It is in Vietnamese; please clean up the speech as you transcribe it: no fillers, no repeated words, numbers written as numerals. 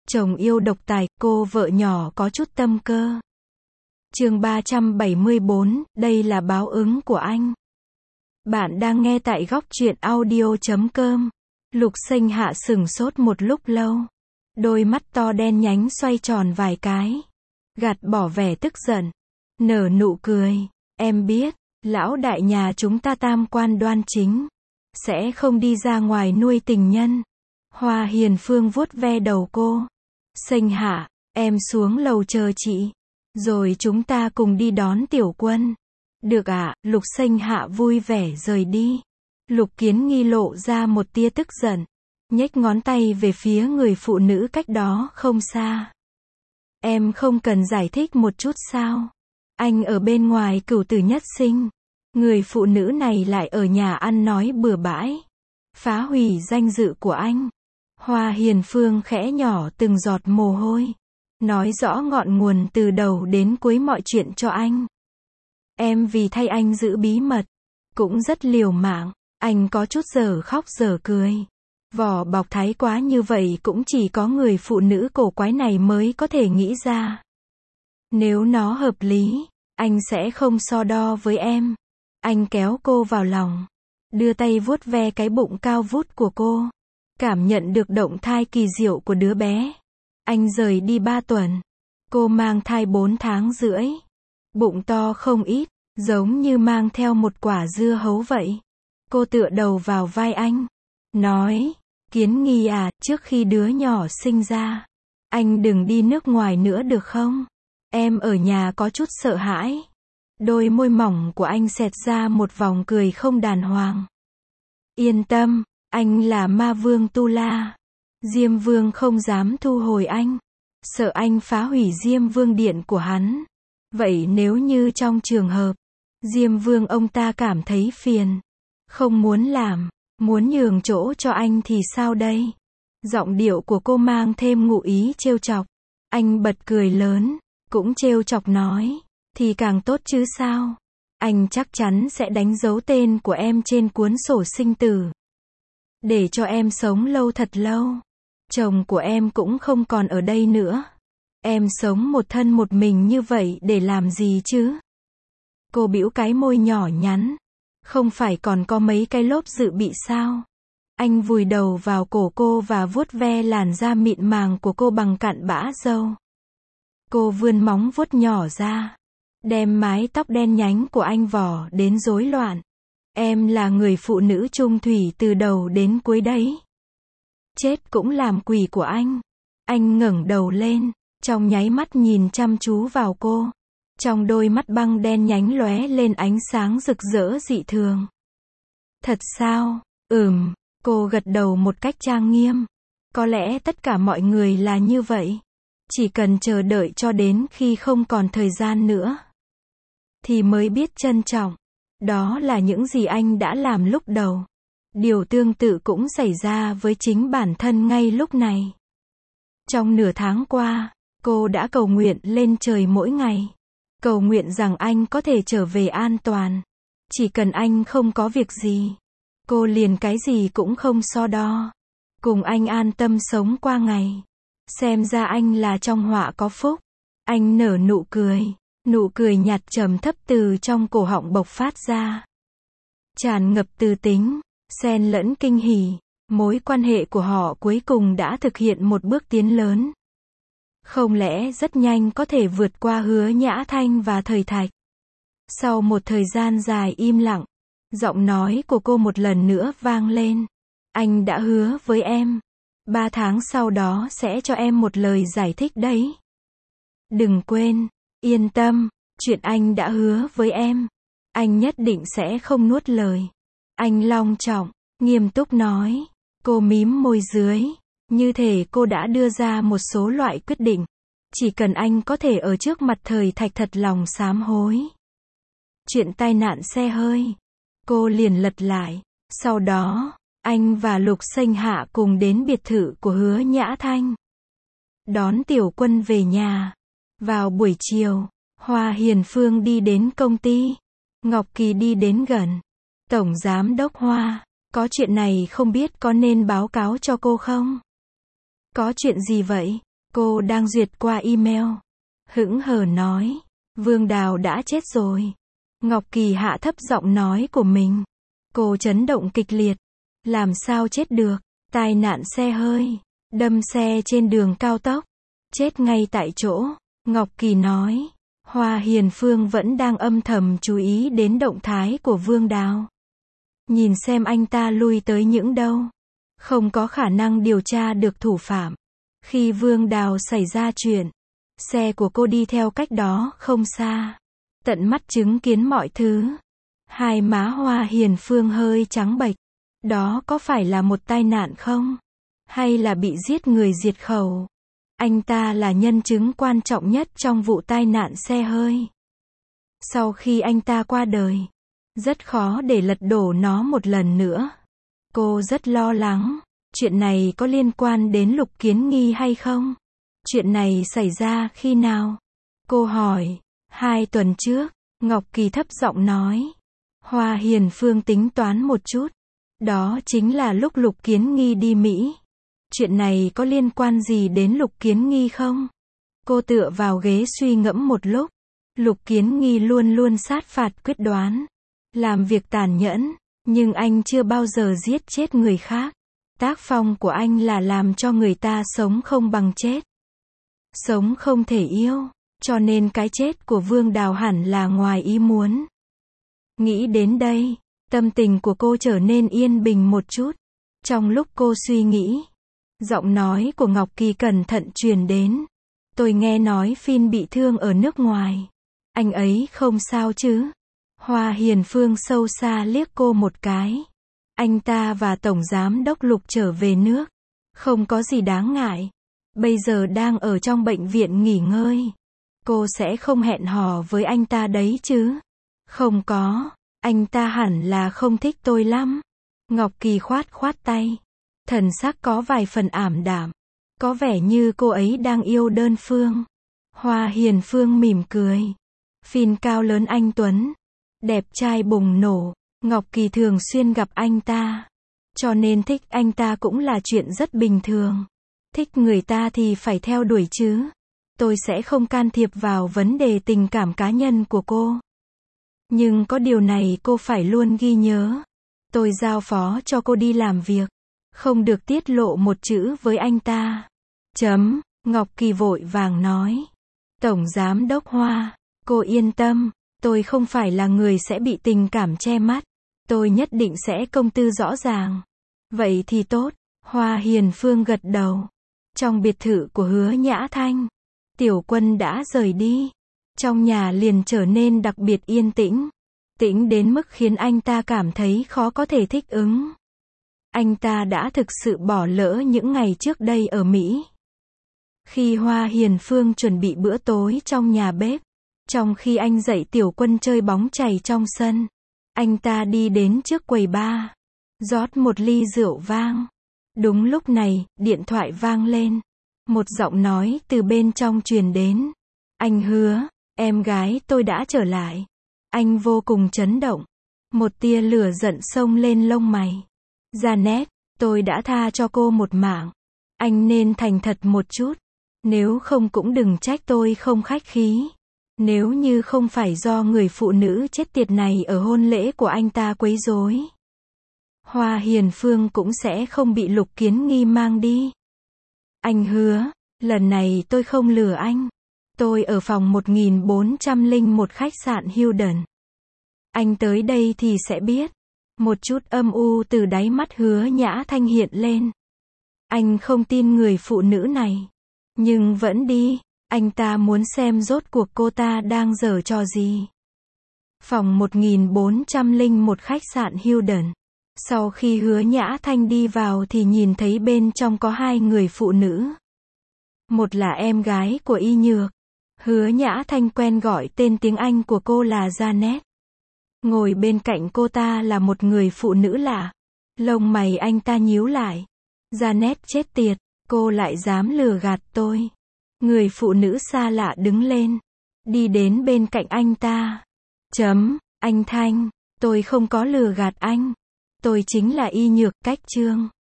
Chồng yêu độc tài, cô vợ nhỏ có chút tâm cơ. Chương 374, đây là báo ứng của anh. Bạn đang nghe tại góc truyện audio.com. Lục Sinh Hạ sửng sốt một lúc lâu. Đôi mắt to đen nhánh xoay tròn vài cái. Gạt bỏ vẻ tức giận. Nở nụ cười. Em biết, lão đại nhà chúng ta tam quan đoan chính. Sẽ không đi ra ngoài nuôi tình nhân. Hoa Hiền Phương vuốt ve đầu cô. Sinh Hạ, em xuống lầu chờ chị. Rồi chúng ta cùng đi đón Tiểu Quân. Được ạ, Lục Sinh Hạ vui vẻ rời đi. Lục Kiến Nghi lộ ra một tia tức giận. Nhếch ngón tay về phía người phụ nữ cách đó không xa. Em không cần giải thích một chút sao? Anh ở bên ngoài cửu tử nhất sinh. Người phụ nữ này lại ở nhà ăn nói bừa bãi. Phá hủy danh dự của anh. Hoa Hiền Phương khẽ nhỏ từng giọt mồ hôi. Nói rõ ngọn nguồn từ đầu đến cuối mọi chuyện cho anh. Em vì thay anh giữ bí mật. Cũng rất liều mạng. Anh có chút giờ khóc giờ cười. Vỏ bọc thái quá như vậy cũng chỉ có người phụ nữ cổ quái này mới có thể nghĩ ra. Nếu nó hợp lý, anh sẽ không so đo với em. Anh kéo cô vào lòng. Đưa tay vuốt ve cái bụng cao vút của cô. Cảm nhận được động thai kỳ diệu của đứa bé. Anh rời đi 3 tuần. Cô mang thai 4 tháng rưỡi. Bụng to không ít, giống như mang theo một quả dưa hấu vậy. Cô tựa đầu vào vai anh. Nói, Kiến Nghi à, trước khi đứa nhỏ sinh ra, anh đừng đi nước ngoài nữa được không? Em ở nhà có chút sợ hãi. Đôi môi mỏng của anh xẹt ra một vòng cười không đàng hoàng. Yên tâm, anh là ma vương Tu La. Diêm Vương không dám thu hồi anh. Sợ anh phá hủy Diêm Vương điện của hắn. Vậy nếu như trong trường hợp, Diêm Vương ông ta cảm thấy phiền, không muốn làm, muốn nhường chỗ cho anh thì sao đây? Giọng điệu của cô mang thêm ngụ ý trêu chọc. Anh bật cười lớn, cũng trêu chọc nói, thì càng tốt chứ sao? Anh chắc chắn sẽ đánh dấu tên của em trên cuốn sổ sinh tử. Để cho em sống lâu thật lâu. Chồng của em cũng không còn ở đây nữa. Em sống một thân một mình như vậy để làm gì chứ? Cô bĩu cái môi nhỏ nhắn. Không phải còn có mấy cái lốp dự bị sao? Anh vùi đầu vào cổ cô và vuốt ve làn da mịn màng của cô bằng cặn bã râu. Cô vươn móng vuốt nhỏ ra. Đem mái tóc đen nhánh của anh vò đến rối loạn. Em là người phụ nữ trung thủy từ đầu đến cuối đấy. Chết cũng làm quỷ của anh. Anh ngẩng đầu lên, trong nháy mắt nhìn chăm chú vào cô. Trong đôi mắt băng đen nhánh lóe lên ánh sáng rực rỡ dị thường. Thật sao? Cô gật đầu một cách trang nghiêm. Có lẽ tất cả mọi người là như vậy. Chỉ cần chờ đợi cho đến khi không còn thời gian nữa, thì mới biết trân trọng. Đó là những gì anh đã làm lúc đầu. Điều tương tự cũng xảy ra với chính bản thân ngay lúc này. Trong nửa tháng qua, cô đã cầu nguyện lên trời mỗi ngày. Cầu nguyện rằng anh có thể trở về an toàn. Chỉ cần anh không có việc gì, cô liền cái gì cũng không so đo. Cùng anh an tâm sống qua ngày. Xem ra anh là trong họa có phúc. Anh nở nụ cười nhạt trầm thấp từ trong cổ họng bộc phát ra. Tràn ngập từ tính, xen lẫn kinh hỉ. Mối quan hệ của họ cuối cùng đã thực hiện một bước tiến lớn. Không lẽ rất nhanh có thể vượt qua Hứa Nhã Thanh và Thời Thạch? Sau một thời gian dài im lặng, giọng nói của cô một lần nữa vang lên. Anh đã hứa với em. 3 tháng sau đó sẽ cho em một lời giải thích đấy. Đừng quên, yên tâm, chuyện anh đã hứa với em, anh nhất định sẽ không nuốt lời. Anh long trọng, nghiêm túc nói. Cô mím môi dưới. Như thể cô đã đưa ra một số loại quyết định. Chỉ cần anh có thể ở trước mặt Thời Thạch thật lòng sám hối. Chuyện tai nạn xe hơi. Cô liền lật lại. Sau đó, anh và Lục Sinh Hạ cùng đến biệt thự của Hứa Nhã Thanh. Đón Tiểu Quân về nhà. Vào buổi chiều, Hoa Hiền Phương đi đến công ty. Ngọc Kỳ đi đến gần. Tổng Giám đốc Hoa, có chuyện này không biết có nên báo cáo cho cô không? Có chuyện gì vậy? Cô đang duyệt qua email. Hững hờ nói. Vương Đào đã chết rồi. Ngọc Kỳ hạ thấp giọng nói của mình. Cô chấn động kịch liệt. Làm sao chết được? Tai nạn xe hơi. Đâm xe trên đường cao tốc. Chết ngay tại chỗ. Ngọc Kỳ nói. Hoa Hiền Phương vẫn đang âm thầm chú ý đến động thái của Vương Đào. Nhìn xem anh ta lui tới những đâu. Không có khả năng điều tra được thủ phạm. Khi Vương Đào xảy ra chuyện, xe của cô đi theo cách đó không xa. Tận mắt chứng kiến mọi thứ. Hai má Hoa Hiền Phương hơi trắng bệch. Đó có phải là một tai nạn không? Hay là bị giết người diệt khẩu? Anh ta là nhân chứng quan trọng nhất trong vụ tai nạn xe hơi. Sau khi anh ta qua đời, rất khó để lật đổ nó một lần nữa. Cô rất lo lắng. Chuyện này có liên quan đến Lục Kiến Nghi hay không? Chuyện này xảy ra khi nào? Cô hỏi. 2 tuần trước, Ngọc Kỳ thấp giọng nói. Hoa Hiền Phương tính toán một chút. Đó chính là lúc Lục Kiến Nghi đi Mỹ. Chuyện này có liên quan gì đến Lục Kiến Nghi không? Cô tựa vào ghế suy ngẫm một lúc. Lục Kiến Nghi luôn luôn sát phạt quyết đoán. Làm việc tàn nhẫn. Nhưng anh chưa bao giờ giết chết người khác. Tác phong của anh là làm cho người ta sống không bằng chết. Sống không thể yêu. Cho nên cái chết của Vương Đào hẳn là ngoài ý muốn. Nghĩ đến đây, tâm tình của cô trở nên yên bình một chút. Trong lúc cô suy nghĩ, giọng nói của Ngọc Kỳ cẩn thận truyền đến. Tôi nghe nói Phin bị thương ở nước ngoài. Anh ấy không sao chứ? Hoa Hiền Phương sâu xa liếc cô một cái. Anh ta và Tổng Giám đốc Lục trở về nước. Không có gì đáng ngại. Bây giờ đang ở trong bệnh viện nghỉ ngơi. Cô sẽ không hẹn hò với anh ta đấy chứ? Không có. Anh ta hẳn là không thích tôi lắm. Ngọc Kỳ khoát khoát tay. Thần sắc có vài phần ảm đạm. Có vẻ như cô ấy đang yêu đơn phương. Hoa Hiền Phương mỉm cười. Phin cao lớn anh tuấn. Đẹp trai bùng nổ. Ngọc Kỳ thường xuyên gặp anh ta. Cho nên thích anh ta cũng là chuyện rất bình thường. Thích người ta thì phải theo đuổi chứ. Tôi sẽ không can thiệp vào vấn đề tình cảm cá nhân của cô. Nhưng có điều này cô phải luôn ghi nhớ. Tôi giao phó cho cô đi làm việc. Không được tiết lộ một chữ với anh ta. Ngọc Kỳ vội vàng nói. Tổng Giám đốc Hoa, cô yên tâm. Tôi không phải là người sẽ bị tình cảm che mắt. Tôi nhất định sẽ công tư rõ ràng. Vậy thì tốt. Hoa Hiền Phương gật đầu. Trong biệt thự của Hứa Nhã Thanh, Tiểu Quân đã rời đi. Trong nhà liền trở nên đặc biệt yên tĩnh. Tĩnh đến mức khiến anh ta cảm thấy khó có thể thích ứng. Anh ta đã thực sự bỏ lỡ những ngày trước đây ở Mỹ. Khi Hoa Hiền Phương chuẩn bị bữa tối trong nhà bếp, trong khi anh dạy Tiểu Quân chơi bóng chày trong sân, anh ta đi đến trước quầy bar, rót một ly rượu vang. Đúng lúc này, điện thoại vang lên. Một giọng nói từ bên trong truyền đến. Anh Hứa, em gái tôi đã trở lại. Anh vô cùng chấn động. Một tia lửa giận xông lên lông mày. Janet, tôi đã tha cho cô một mạng. Anh nên thành thật một chút. Nếu không cũng đừng trách tôi không khách khí. Nếu như không phải do người phụ nữ chết tiệt này ở hôn lễ của anh ta quấy rối, Hoa Hiền Phương cũng sẽ không bị Lục Kiến Nghi mang đi. Anh Hứa, lần này tôi không lừa anh. Tôi ở phòng 1401 khách sạn Hilton. Anh tới đây thì sẽ biết. Một chút âm u từ đáy mắt Hứa Nhã Thanh hiện lên. Anh không tin người phụ nữ này. Nhưng vẫn đi. Anh ta muốn xem rốt cuộc cô ta đang giở trò gì. Phòng 1401 khách sạn Hilton. Sau khi Hứa Nhã Thanh đi vào thì nhìn thấy bên trong có 2 người phụ nữ. Một là em gái của Y Nhược. Hứa Nhã Thanh quen gọi tên tiếng Anh của cô là Janet. Ngồi bên cạnh cô ta là một người phụ nữ lạ. Lông mày anh ta nhíu lại. Janet chết tiệt, cô lại dám lừa gạt tôi. Người phụ nữ xa lạ đứng lên. Đi đến bên cạnh anh ta. Anh Thanh, tôi không có lừa gạt anh. Tôi chính là Y Nhược, Cách Trương.